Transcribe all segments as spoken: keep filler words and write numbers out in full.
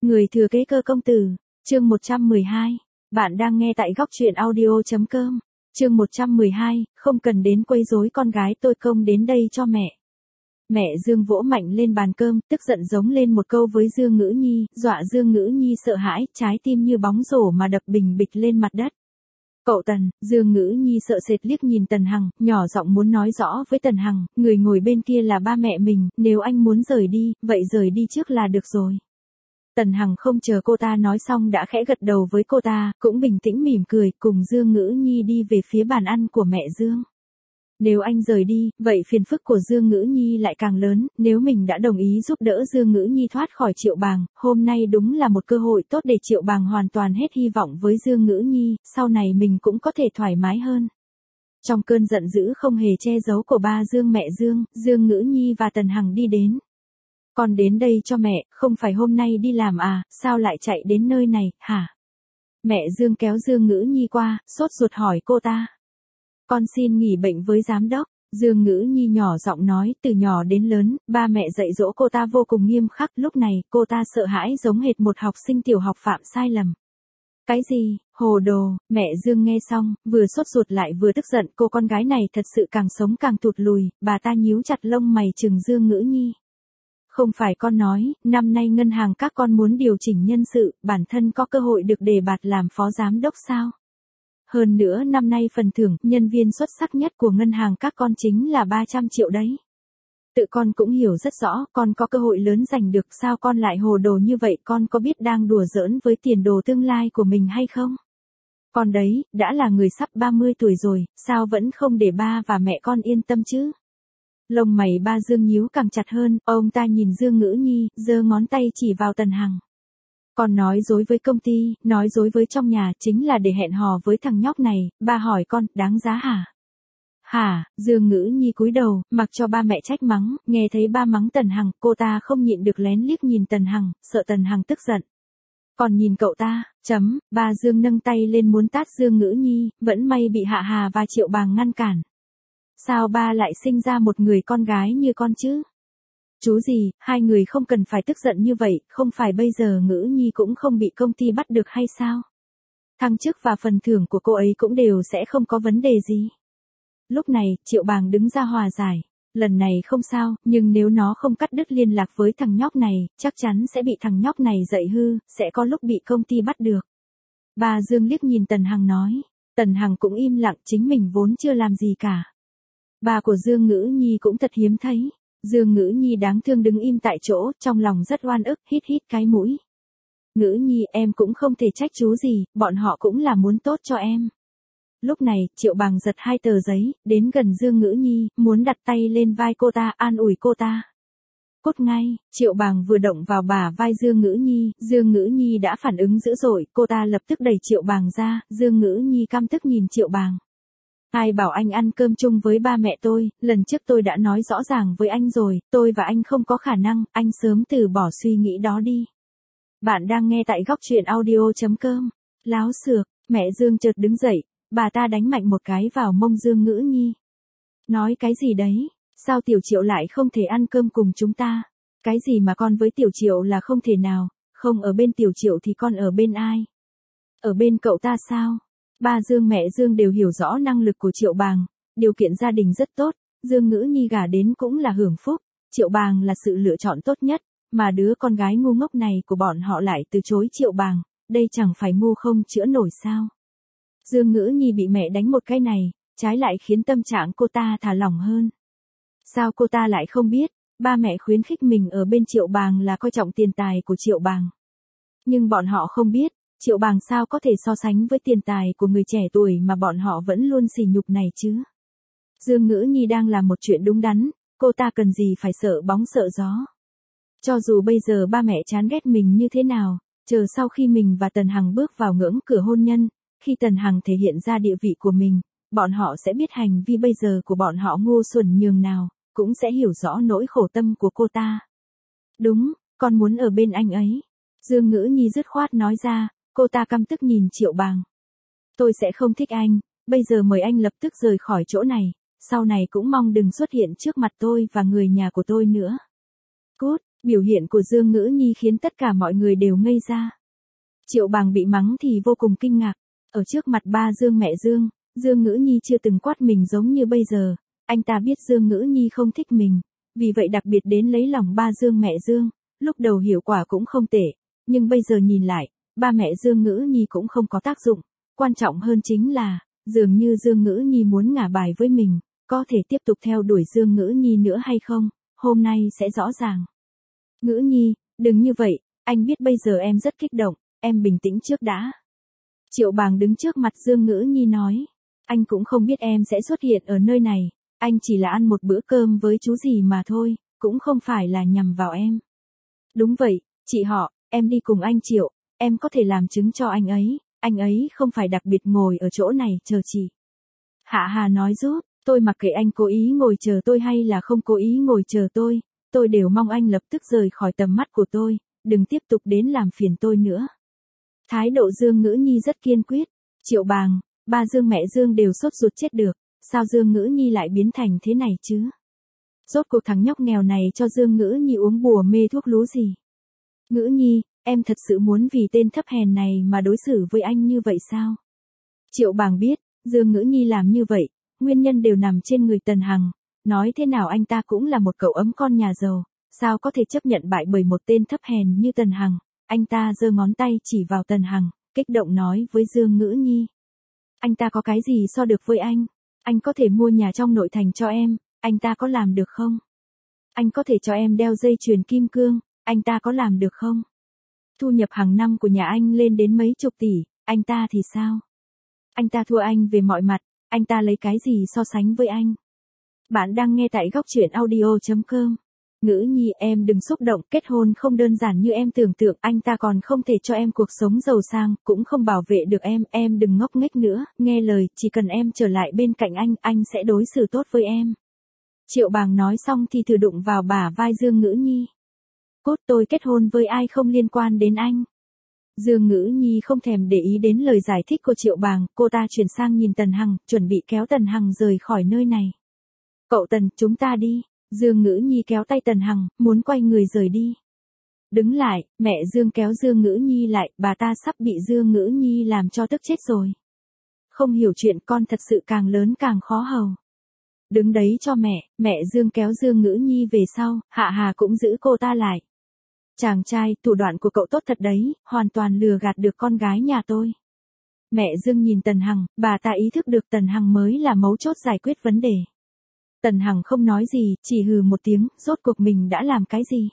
Người thừa kế cơ công tử, chương một trăm mười hai. Bạn đang nghe tại góc truyện audio chấm com. Chương một trăm mười hai, không cần đến quấy rối con gái tôi, công đến đây cho mẹ. Mẹ Dương vỗ mạnh lên bàn cơm, tức giận giống lên một câu với Dương Ngữ Nhi, dọa Dương Ngữ Nhi sợ hãi, trái tim như bóng rổ mà đập bình bịch lên mặt đất. Cậu Tần, Dương Ngữ Nhi sợ sệt liếc nhìn Tần Hằng, nhỏ giọng muốn nói rõ với Tần Hằng, người ngồi bên kia là ba mẹ mình, nếu anh muốn rời đi, vậy rời đi trước là được rồi. Tần Hằng không chờ cô ta nói xong đã khẽ gật đầu với cô ta, cũng bình tĩnh mỉm cười, cùng Dương Ngữ Nhi đi về phía bàn ăn của mẹ Dương. Nếu anh rời đi, vậy phiền phức của Dương Ngữ Nhi lại càng lớn, nếu mình đã đồng ý giúp đỡ Dương Ngữ Nhi thoát khỏi Triệu Bàng, hôm nay đúng là một cơ hội tốt để Triệu Bàng hoàn toàn hết hy vọng với Dương Ngữ Nhi, sau này mình cũng có thể thoải mái hơn. Trong cơn giận dữ không hề che giấu của ba Dương mẹ Dương, Dương Ngữ Nhi và Tần Hằng đi đến. Con đến đây cho mẹ, không phải hôm nay đi làm à, sao lại chạy đến nơi này, hả? Mẹ Dương kéo Dương Ngữ Nhi qua, sốt ruột hỏi cô ta. Con xin nghỉ bệnh với giám đốc. Dương Ngữ Nhi nhỏ giọng nói, từ nhỏ đến lớn, ba mẹ dạy dỗ cô ta vô cùng nghiêm khắc, lúc này, cô ta sợ hãi giống hệt một học sinh tiểu học phạm sai lầm. Cái gì, hồ đồ, mẹ Dương nghe xong, vừa sốt ruột lại vừa tức giận, cô con gái này thật sự càng sống càng tụt lùi, bà ta nhíu chặt lông mày trừng Dương Ngữ Nhi. Không phải con nói, năm nay ngân hàng các con muốn điều chỉnh nhân sự, bản thân có cơ hội được đề bạt làm phó giám đốc sao? Hơn nữa năm nay phần thưởng, nhân viên xuất sắc nhất của ngân hàng các con chính là ba trăm triệu đấy. Tự con cũng hiểu rất rõ, con có cơ hội lớn giành được, sao con lại hồ đồ như vậy, con có biết đang đùa giỡn với tiền đồ tương lai của mình hay không? Con đấy, đã là người sắp ba mươi tuổi rồi, sao vẫn không để ba và mẹ con yên tâm chứ? Lông mày ba Dương nhíu càng chặt hơn, ông ta nhìn Dương Ngữ Nhi, giơ ngón tay chỉ vào Tần Hằng. Con nói dối với công ty, nói dối với trong nhà, chính là để hẹn hò với thằng nhóc này, ba hỏi con, đáng giá hả? Hả, Dương Ngữ Nhi cúi đầu, mặc cho ba mẹ trách mắng, nghe thấy ba mắng Tần Hằng, cô ta không nhịn được lén liếc nhìn Tần Hằng, sợ Tần Hằng tức giận. Còn nhìn cậu ta, chấm, ba Dương nâng tay lên muốn tát Dương Ngữ Nhi, vẫn may bị Hạ Hà và Triệu Bàng ngăn cản. Sao ba lại sinh ra một người con gái như con chứ? Chú gì, hai người không cần phải tức giận như vậy, không phải bây giờ Ngữ Nhi cũng không bị công ty bắt được hay sao? Thăng chức và phần thưởng của cô ấy cũng đều sẽ không có vấn đề gì. Lúc này, Triệu Bàng đứng ra hòa giải. Lần này không sao, nhưng nếu nó không cắt đứt liên lạc với thằng nhóc này, chắc chắn sẽ bị thằng nhóc này dạy hư, sẽ có lúc bị công ty bắt được. Bà Dương liếc nhìn Tần Hằng nói. Tần Hằng cũng im lặng, chính mình vốn chưa làm gì cả. Bà của Dương Ngữ Nhi cũng thật hiếm thấy. Dương Ngữ Nhi đáng thương đứng im tại chỗ, trong lòng rất oan ức, hít hít cái mũi. Ngữ Nhi, em cũng không thể trách chú gì, bọn họ cũng là muốn tốt cho em. Lúc này, Triệu Bàng giật hai tờ giấy, đến gần Dương Ngữ Nhi, muốn đặt tay lên vai cô ta, an ủi cô ta. Cút ngay, Triệu Bàng vừa động vào bả vai Dương Ngữ Nhi, Dương Ngữ Nhi đã phản ứng dữ dội, cô ta lập tức đẩy Triệu Bàng ra, Dương Ngữ Nhi căm tức nhìn Triệu Bàng. Ai bảo anh ăn cơm chung với ba mẹ tôi, lần trước tôi đã nói rõ ràng với anh rồi, tôi và anh không có khả năng, anh sớm từ bỏ suy nghĩ đó đi. Bạn đang nghe tại góc truyện audio chấm com. Láo xược, mẹ Dương chợt đứng dậy, bà ta đánh mạnh một cái vào mông Dương Ngữ Nhi. Nói cái gì đấy, sao Tiểu Triệu lại không thể ăn cơm cùng chúng ta? Cái gì mà con với Tiểu Triệu là không thể nào, không ở bên Tiểu Triệu thì con ở bên ai? Ở bên cậu ta sao? Ba Dương mẹ Dương đều hiểu rõ năng lực của Triệu Bàng, điều kiện gia đình rất tốt, Dương Ngữ Nhi gả đến cũng là hưởng phúc, Triệu Bàng là sự lựa chọn tốt nhất, mà đứa con gái ngu ngốc này của bọn họ lại từ chối Triệu Bàng, đây chẳng phải ngu không chữa nổi sao. Dương Ngữ Nhi bị mẹ đánh một cái này, trái lại khiến tâm trạng cô ta thả lỏng hơn. Sao cô ta lại không biết, ba mẹ khuyến khích mình ở bên Triệu Bàng là coi trọng tiền tài của Triệu Bàng. Nhưng bọn họ không biết, Triệu Bàng sao có thể so sánh với tiền tài của người trẻ tuổi mà bọn họ vẫn luôn sỉ nhục này chứ. Dương Ngữ Nhi đang làm một chuyện đúng đắn, cô ta cần gì phải sợ bóng sợ gió. Cho dù bây giờ ba mẹ chán ghét mình như thế nào, chờ sau khi mình và Tần Hằng bước vào ngưỡng cửa hôn nhân, khi Tần Hằng thể hiện ra địa vị của mình, bọn họ sẽ biết hành vi bây giờ của bọn họ ngu xuẩn nhường nào, cũng sẽ hiểu rõ nỗi khổ tâm của cô ta. Đúng, con muốn ở bên anh ấy. Dương Ngữ Nhi dứt khoát nói ra, cô ta căm tức nhìn Triệu Bàng. Tôi sẽ không thích anh, bây giờ mời anh lập tức rời khỏi chỗ này, sau này cũng mong đừng xuất hiện trước mặt tôi và người nhà của tôi nữa. Cút, Biểu hiện của Dương Ngữ Nhi khiến tất cả mọi người đều ngây ra. Triệu Bàng bị mắng thì vô cùng kinh ngạc. Ở trước mặt ba Dương mẹ Dương, Dương Ngữ Nhi chưa từng quát mình giống như bây giờ. Anh ta biết Dương Ngữ Nhi không thích mình, vì vậy đặc biệt đến lấy lòng ba Dương mẹ Dương. Lúc đầu hiệu quả cũng không tệ, nhưng bây giờ nhìn lại, ba mẹ Dương Ngữ Nhi cũng không có tác dụng. Quan trọng hơn chính là, dường như Dương Ngữ Nhi muốn ngả bài với mình, có thể tiếp tục theo đuổi Dương Ngữ Nhi nữa hay không, hôm nay sẽ rõ ràng. Ngữ Nhi, đừng như vậy, anh biết bây giờ em rất kích động, em bình tĩnh trước đã. Triệu Bàng đứng trước mặt Dương Ngữ Nhi nói, anh cũng không biết em sẽ xuất hiện ở nơi này, anh chỉ là ăn một bữa cơm với chú gì mà thôi, cũng không phải là nhằm vào em. Đúng vậy, chị họ, em đi cùng anh Triệu, em có thể làm chứng cho anh ấy, anh ấy không phải đặc biệt ngồi ở chỗ này chờ chị. Hạ Hà nói giúp, tôi mặc kệ anh cố ý ngồi chờ tôi hay là không cố ý ngồi chờ tôi, tôi đều mong anh lập tức rời khỏi tầm mắt của tôi, đừng tiếp tục đến làm phiền tôi nữa. Thái độ Dương Ngữ Nhi rất kiên quyết. Triệu Bàng, ba Dương mẹ Dương đều sốt ruột chết được, sao Dương Ngữ Nhi lại biến thành thế này chứ? Rốt cuộc thằng nhóc nghèo này cho Dương Ngữ Nhi uống bùa mê thuốc lú gì? Ngữ Nhi, em thật sự muốn vì tên thấp hèn này mà đối xử với anh như vậy sao? Triệu Bàng biết, Dương Ngữ Nhi làm như vậy, nguyên nhân đều nằm trên người Tần Hằng, nói thế nào anh ta cũng là một cậu ấm con nhà giàu, sao có thể chấp nhận bại bởi một tên thấp hèn như Tần Hằng. Anh ta giơ ngón tay chỉ vào Tần Hằng, kích động nói với Dương Ngữ Nhi. Anh ta có cái gì so được với anh? Anh có thể mua nhà trong nội thành cho em, anh ta có làm được không? Anh có thể cho em đeo dây chuyền kim cương, anh ta có làm được không? Thu nhập hàng năm của nhà anh lên đến mấy chục tỷ, anh ta thì sao? Anh ta thua anh về mọi mặt, anh ta lấy cái gì so sánh với anh? Bạn đang nghe tại góc truyện audio chấm com. Ngữ Nhi, em đừng xúc động, kết hôn không đơn giản như em tưởng tượng, anh ta còn không thể cho em cuộc sống giàu sang, cũng không bảo vệ được em, em đừng ngốc nghếch nữa, nghe lời, chỉ cần em trở lại bên cạnh anh, anh sẽ đối xử tốt với em. Triệu Bàng nói xong thì thử đụng vào bả vai Dương Ngữ Nhi. Cốt, tôi kết hôn với ai không liên quan đến anh. Dương Ngữ Nhi không thèm để ý đến lời giải thích của Triệu Bàng, cô ta chuyển sang nhìn Tần Hằng, chuẩn bị kéo Tần Hằng rời khỏi nơi này. Cậu Tần, chúng ta đi. Dương Ngữ Nhi kéo tay Tần Hằng, muốn quay người rời đi. Đứng lại, mẹ Dương kéo Dương Ngữ Nhi lại, bà ta sắp bị Dương Ngữ Nhi làm cho tức chết rồi. Không hiểu chuyện, con thật sự càng lớn càng khó hầu. Đứng đấy cho mẹ, mẹ Dương kéo Dương Ngữ Nhi về sau, Hạ Hà cũng giữ cô ta lại. Chàng trai, thủ đoạn của cậu tốt thật đấy, hoàn toàn lừa gạt được con gái nhà tôi. Mẹ Dương nhìn Tần Hằng, bà ta ý thức được Tần Hằng mới là mấu chốt giải quyết vấn đề. Tần Hằng không nói gì, chỉ hừ một tiếng, rốt cuộc mình đã làm cái gì?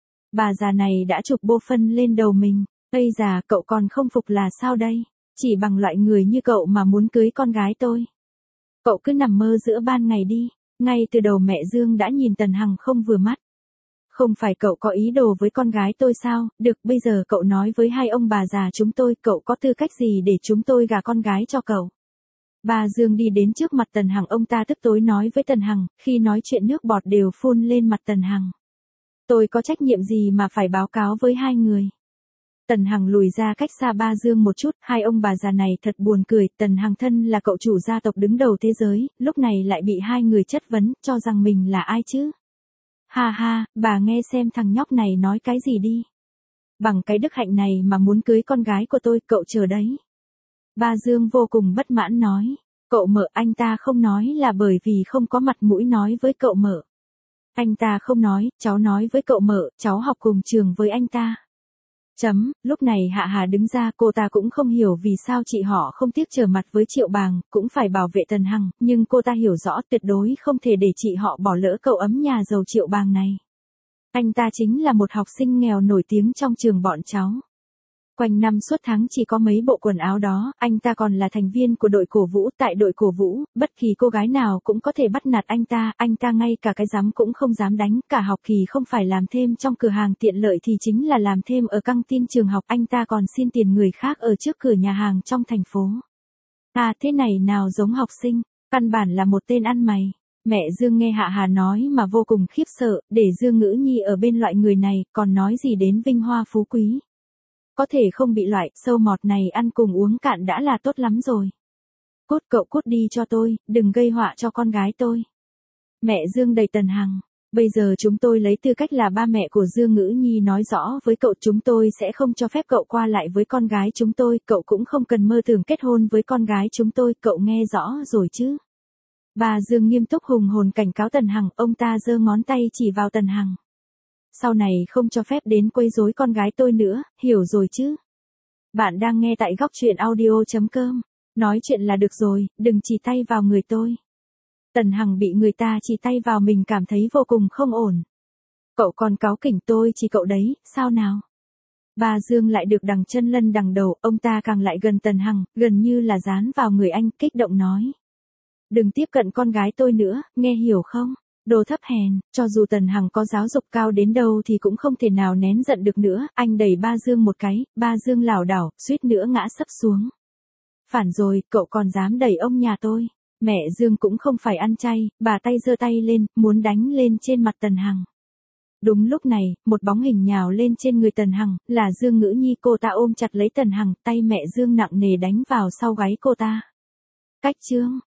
Bà già này đã chụp bô phân lên đầu mình, ây già, cậu còn không phục là sao đây? Chỉ bằng loại người như cậu mà muốn cưới con gái tôi. Cậu cứ nằm mơ giữa ban ngày đi, ngay từ đầu mẹ Dương đã nhìn Tần Hằng không vừa mắt. Không phải cậu có ý đồ với con gái tôi sao, được bây giờ cậu nói với hai ông bà già chúng tôi, cậu có tư cách gì để chúng tôi gả con gái cho cậu? Bà Dương đi đến trước mặt Tần Hằng, ông ta tức tối nói với Tần Hằng, khi nói chuyện nước bọt đều phun lên mặt Tần Hằng. Tôi có trách nhiệm gì mà phải báo cáo với hai người? Tần Hằng lùi ra cách xa ba Dương một chút, hai ông bà già này thật buồn cười, Tần Hằng thân là cậu chủ gia tộc đứng đầu thế giới, lúc này lại bị hai người chất vấn, cho rằng mình là ai chứ? Ha ha, bà nghe xem thằng nhóc này nói cái gì đi. Bằng cái đức hạnh này mà muốn cưới con gái của tôi, cậu chờ đấy. Ba Dương vô cùng bất mãn nói, cậu Mợ, anh ta không nói là bởi vì không có mặt mũi nói với cậu Mợ. Anh ta không nói, cháu nói với cậu Mợ, cháu học cùng trường với anh ta. Chấm, lúc này Hạ Hà đứng ra, cô ta cũng không hiểu vì sao chị họ không tiếc trở mặt với Triệu Bàng, cũng phải bảo vệ Tần Hằng, nhưng cô ta hiểu rõ tuyệt đối không thể để chị họ bỏ lỡ cậu ấm nhà giàu Triệu Bàng này. Anh ta chính là một học sinh nghèo nổi tiếng trong trường bọn cháu. Quanh năm suốt tháng chỉ có mấy bộ quần áo đó, anh ta còn là thành viên của đội cổ vũ, tại đội cổ vũ, bất kỳ cô gái nào cũng có thể bắt nạt anh ta, anh ta ngay cả cái dám cũng không dám đánh, cả học kỳ không phải làm thêm trong cửa hàng tiện lợi thì chính là làm thêm ở căng tin trường học, anh ta còn xin tiền người khác ở trước cửa nhà hàng trong thành phố. À, thế này nào giống học sinh, căn bản là một tên ăn mày. Mẹ Dương nghe Hạ Hà nói mà vô cùng khiếp sợ, để Dương Ngữ Nhi ở bên loại người này, còn nói gì đến vinh hoa phú quý. Có thể không bị loại sâu mọt này ăn cùng uống cạn đã là tốt lắm rồi. Cút, cậu cút đi cho tôi, đừng gây họa cho con gái tôi. Mẹ Dương đẩy Tần Hằng. Bây giờ chúng tôi lấy tư cách là ba mẹ của Dương Ngữ Nhi nói rõ với cậu, chúng tôi sẽ không cho phép cậu qua lại với con gái chúng tôi, cậu cũng không cần mơ tưởng kết hôn với con gái chúng tôi, cậu nghe rõ rồi chứ? Bà Dương nghiêm túc hùng hồn cảnh cáo Tần Hằng, ông ta giơ ngón tay chỉ vào Tần Hằng. Sau này không cho phép đến quấy rối con gái tôi nữa, hiểu rồi chứ? Bạn đang nghe tại góc truyện audio chấm com. Nói chuyện là được rồi, đừng chỉ tay vào người tôi. Tần Hằng bị người ta chỉ tay vào mình cảm thấy vô cùng không ổn. Cậu còn cáu kỉnh tôi chỉ cậu đấy, sao nào? Bà Dương lại được đằng chân lân đằng đầu, ông ta càng lại gần Tần Hằng, gần như là dán vào người anh, kích động nói. Đừng tiếp cận con gái tôi nữa, nghe hiểu không? Đồ thấp hèn, cho dù Tần Hằng có giáo dục cao đến đâu thì cũng không thể nào nén giận được nữa, anh đẩy ba Dương một cái, ba Dương lảo đảo, suýt nữa ngã sấp xuống. Phản rồi, cậu còn dám đẩy ông nhà tôi. Mẹ Dương cũng không phải ăn chay, bà tay giơ tay lên, muốn đánh lên trên mặt Tần Hằng. Đúng lúc này, một bóng hình nhào lên trên người Tần Hằng, là Dương Ngữ Nhi, cô ta ôm chặt lấy Tần Hằng, tay mẹ Dương nặng nề đánh vào sau gáy cô ta. Cách chương